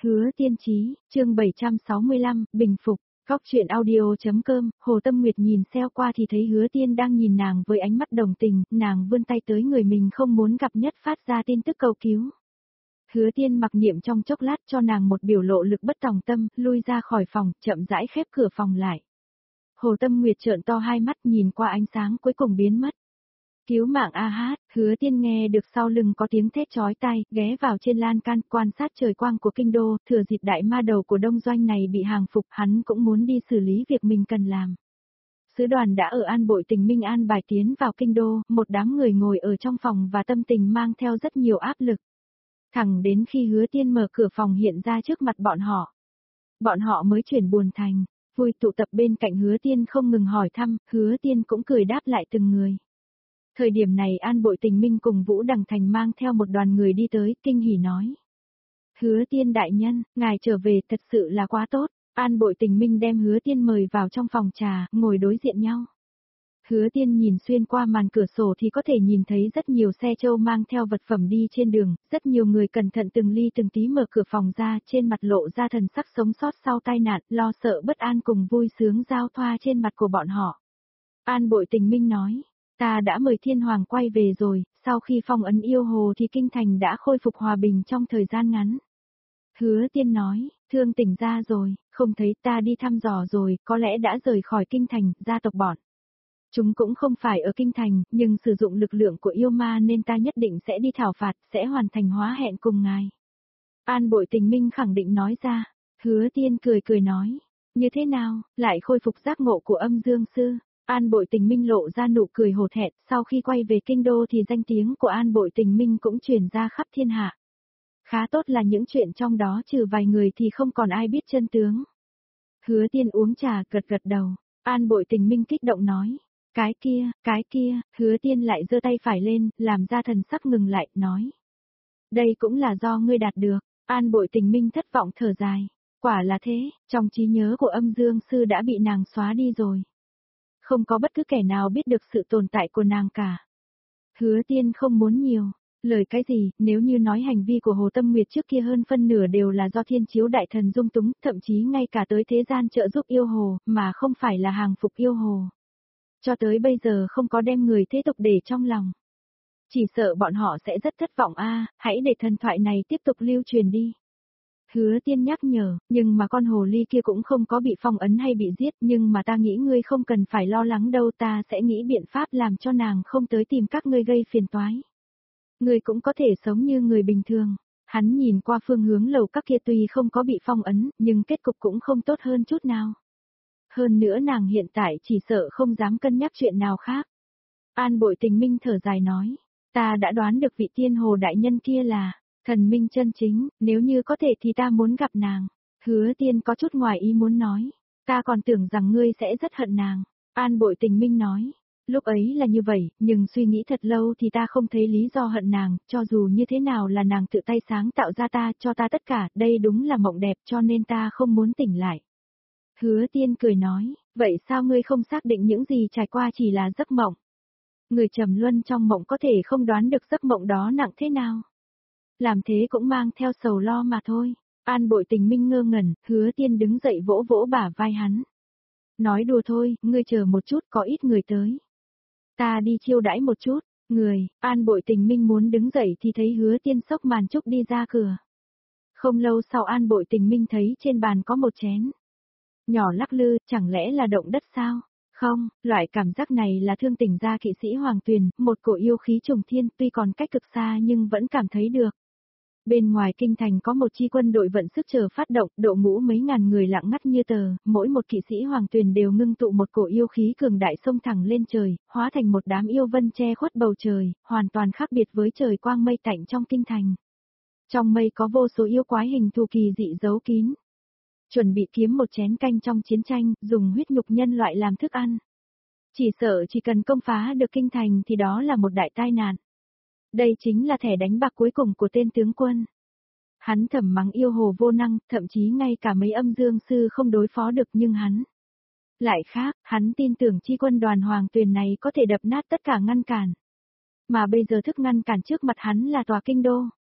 Hứa Tiên Chí, chương 765, bình phục. Góc truyện audio.com, Hồ Tâm Nguyệt nhìn xeo qua thì thấy Hứa Tiên đang nhìn nàng với ánh mắt đồng tình, nàng vươn tay tới người mình không muốn gặp nhất phát ra tin tức cầu cứu. Hứa Tiên mặc niệm trong chốc lát cho nàng một biểu lộ lực bất tòng tâm, lui ra khỏi phòng, chậm rãi khép cửa phòng lại. Hồ Tâm Nguyệt trợn to hai mắt nhìn qua ánh sáng cuối cùng biến mất. Cứu mạng a hát, Hứa Tiên nghe được sau lưng có tiếng thét chói tai, ghé vào trên lan can quan sát trời quang của kinh đô, thừa dịp đại ma đầu của đông doanh này bị hàng phục, hắn cũng muốn đi xử lý việc mình cần làm. Sứ đoàn đã ở An Bội Tình Minh an bài tiến vào kinh đô, một đám người ngồi ở trong phòng và tâm tình mang theo rất nhiều áp lực. Thẳng đến khi Hứa Tiên mở cửa phòng hiện ra trước mặt bọn họ. Bọn họ mới chuyển buồn thành, vui tụ tập bên cạnh Hứa Tiên không ngừng hỏi thăm, Hứa Tiên cũng cười đáp lại từng người. Thời điểm này An Bội Tình Minh cùng Vũ Đằng Thành mang theo một đoàn người đi tới, kinh hỉ nói. Hứa Tiên đại nhân, ngài trở về thật sự là quá tốt. An Bội Tình Minh đem Hứa Tiên mời vào trong phòng trà, ngồi đối diện nhau. Hứa Tiên nhìn xuyên qua màn cửa sổ thì có thể nhìn thấy rất nhiều xe trâu mang theo vật phẩm đi trên đường, rất nhiều người cẩn thận từng ly từng tí mở cửa phòng ra, trên mặt lộ ra thần sắc sống sót sau tai nạn, lo sợ bất an cùng vui sướng giao thoa trên mặt của bọn họ. An Bội Tình Minh nói. Ta đã mời Thiên Hoàng quay về rồi, sau khi phong ấn yêu hồ thì kinh thành đã khôi phục hòa bình trong thời gian ngắn. Hứa Tiên nói, Thương Tỉnh ra rồi, không thấy ta đi thăm dò rồi, có lẽ đã rời khỏi kinh thành, gia tộc bọn. Chúng cũng không phải ở kinh thành, nhưng sử dụng lực lượng của yêu ma nên ta nhất định sẽ đi thảo phạt, sẽ hoàn thành hóa hẹn cùng ngài. An Bội Tình Minh khẳng định nói ra, Hứa Tiên cười cười nói, như thế nào, lại khôi phục giác ngộ của Âm Dương Sư. An Bội Tình Minh lộ ra nụ cười hổ thẹn, sau khi quay về kinh đô thì danh tiếng của An Bội Tình Minh cũng truyền ra khắp thiên hạ. Khá tốt là những chuyện trong đó trừ vài người thì không còn ai biết chân tướng. Hứa Tiên uống trà gật gật đầu, An Bội Tình Minh kích động nói, cái kia, Hứa Tiên lại giơ tay phải lên, làm ra thần sắc ngừng lại, nói. Đây cũng là do ngươi đạt được, An Bội Tình Minh thất vọng thở dài, quả là thế, trong trí nhớ của Âm Dương Sư đã bị nàng xóa đi rồi. Không có bất cứ kẻ nào biết được sự tồn tại của nàng cả. Hứa Tiên không muốn nhiều, lời cái gì, nếu như nói hành vi của Hồ Tâm Nguyệt trước kia hơn phân nửa đều là do Thiên Chiếu Đại Thần dung túng, thậm chí ngay cả tới thế gian trợ giúp yêu hồ, mà không phải là hàng phục yêu hồ. Cho tới bây giờ không có đem người thế tục để trong lòng. Chỉ sợ bọn họ sẽ rất thất vọng hãy để thần thoại này tiếp tục lưu truyền đi. Hứa Tiên nhắc nhở, nhưng mà con hồ ly kia cũng không có bị phong ấn hay bị giết, nhưng mà ta nghĩ ngươi không cần phải lo lắng đâu, ta sẽ nghĩ biện pháp làm cho nàng không tới tìm các ngươi gây phiền toái. Ngươi cũng có thể sống như người bình thường. Hắn nhìn qua phương hướng lầu các kia tuy không có bị phong ấn, nhưng kết cục cũng không tốt hơn chút nào. Hơn nữa nàng hiện tại chỉ sợ không dám cân nhắc chuyện nào khác. An Bội Tình Minh thở dài nói, ta đã đoán được vị Tiên Hồ đại nhân kia là thần minh chân chính, nếu như có thể thì ta muốn gặp nàng. Hứa Tiên có chút ngoài ý muốn nói, ta còn tưởng rằng ngươi sẽ rất hận nàng. An Bội Tình Minh nói, lúc ấy là như vậy, nhưng suy nghĩ thật lâu thì ta không thấy lý do hận nàng, cho dù như thế nào là nàng tự tay sáng tạo ra ta, cho ta tất cả, đây đúng là mộng đẹp cho nên ta không muốn tỉnh lại. Hứa Tiên cười nói, vậy sao ngươi không xác định những gì trải qua chỉ là giấc mộng? Người trầm luân trong mộng có thể không đoán được giấc mộng đó nặng thế nào. Làm thế cũng mang theo sầu lo mà thôi. An Bội Tình Minh ngơ ngẩn, Hứa Tiên đứng dậy vỗ vỗ bả vai hắn. Nói đùa thôi, ngươi chờ một chút, có ít người tới. Ta đi chiêu đãi một chút, An Bội Tình Minh muốn đứng dậy thì thấy Hứa Tiên xốc màn trúc đi ra cửa. Không lâu sau An Bội Tình Minh thấy trên bàn có một chén nhỏ lắc lư, chẳng lẽ là động đất sao? Không, loại cảm giác này là Thương Tỉnh gia kỵ sĩ Hoàng Tuyền, một cổ yêu khí trùng thiên, tuy còn cách cực xa nhưng vẫn cảm thấy được. Bên ngoài kinh thành có một chi quân đội vận sức chờ phát động, đội ngũ mấy ngàn người lặng ngắt như tờ, mỗi một kỵ sĩ Hoàng Tuyền đều ngưng tụ một cổ yêu khí cường đại xông thẳng lên trời, hóa thành một đám yêu vân che khuất bầu trời, hoàn toàn khác biệt với trời quang mây tạnh trong kinh thành. Trong mây có vô số yêu quái hình thù kỳ dị giấu kín. Chuẩn bị kiếm một chén canh trong chiến tranh, dùng huyết nhục nhân loại làm thức ăn. Chỉ sợ chỉ cần công phá được kinh thành thì đó là một đại tai nạn. Đây chính là thẻ đánh bạc cuối cùng của tên tướng quân. Hắn thầm mắng yêu hồ vô năng, thậm chí ngay cả mấy Âm Dương Sư không đối phó được nhưng hắn. Lại khác, hắn tin tưởng chi quân đoàn Hoàng Tuyền này có thể đập nát tất cả ngăn cản. Mà bây giờ thức ngăn cản trước mặt hắn là tòa kinh đô.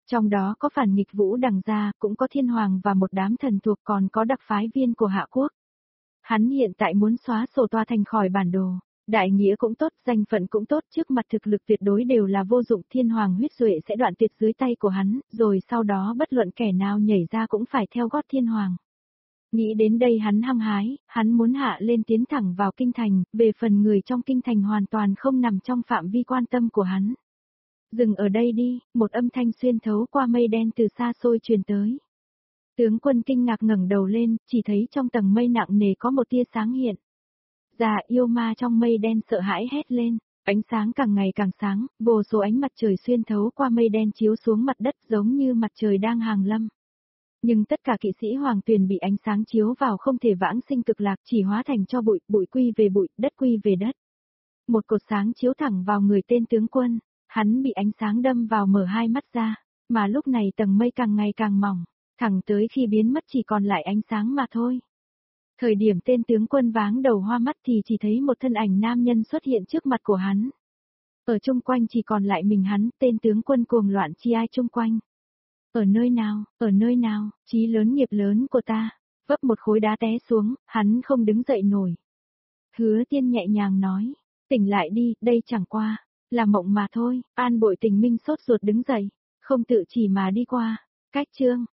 Trong đó có phản nghịch Vũ Đằng gia, cũng có thiên hoàng và một đám thần thuộc, còn có đặc phái viên của Hạ Quốc. Hắn hiện tại muốn xóa sổ Toa Thành khỏi bản đồ. Đại nghĩa cũng tốt, danh phận cũng tốt, trước mặt thực lực tuyệt đối đều là vô dụng, thiên hoàng huyết duệ sẽ đoạn tuyệt dưới tay của hắn, rồi sau đó bất luận kẻ nào nhảy ra cũng phải theo gót thiên hoàng. Nghĩ đến đây hắn hăng hái, hắn muốn hạ lên tiến thẳng vào kinh thành, về phần người trong kinh thành hoàn toàn không nằm trong phạm vi quan tâm của hắn. Dừng ở đây đi, một âm thanh xuyên thấu qua mây đen từ xa xôi truyền tới. Tướng quân kinh ngạc ngẩng đầu lên, chỉ thấy trong tầng mây nặng nề có một tia sáng hiện. Già yêu ma trong mây đen sợ hãi hét lên, ánh sáng càng ngày càng sáng, vô số ánh mặt trời xuyên thấu qua mây đen chiếu xuống mặt đất giống như mặt trời đang hàng lâm. Nhưng tất cả kỵ sĩ Hoàng Tuyền bị ánh sáng chiếu vào không thể vãng sinh cực lạc, chỉ hóa thành cho bụi, bụi quy về bụi, đất quy về đất. Một cột sáng chiếu thẳng vào người tên tướng quân, hắn bị ánh sáng đâm vào mở hai mắt ra, mà lúc này tầng mây càng ngày càng mỏng, thẳng tới khi biến mất chỉ còn lại ánh sáng mà thôi. Thời điểm tên tướng quân váng đầu hoa mắt thì chỉ thấy một thân ảnh nam nhân xuất hiện trước mặt của hắn. Ở chung quanh chỉ còn lại mình hắn, tên tướng quân cuồng loạn chi ai chung quanh. Ở nơi nào, chí lớn nghiệp lớn của ta, vấp một khối đá té xuống, hắn không đứng dậy nổi. Hứa Tiên nhẹ nhàng nói, tỉnh lại đi, đây chẳng qua, là mộng mà thôi, An Bội Tình Minh sốt ruột đứng dậy, không tự chỉ mà đi qua, cách chương.